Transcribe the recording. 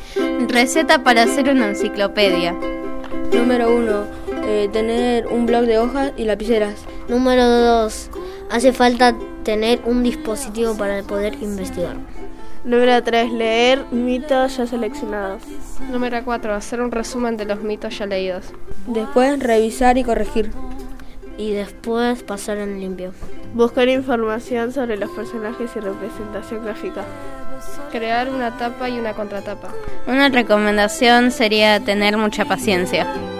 Receta para hacer una enciclopedia. Número 1. Tener un bloc de hojas y lapiceras. Número 2. Hace falta tener un dispositivo para poder investigar. Número 3. Leer mitos ya seleccionados. Número 4. Hacer un resumen de los mitos ya leídos. Después, revisar y corregir. Y después pasar en limpio. Buscar información sobre los personajes y representación gráfica. Crear una tapa y una contratapa. Una recomendación sería tener mucha paciencia.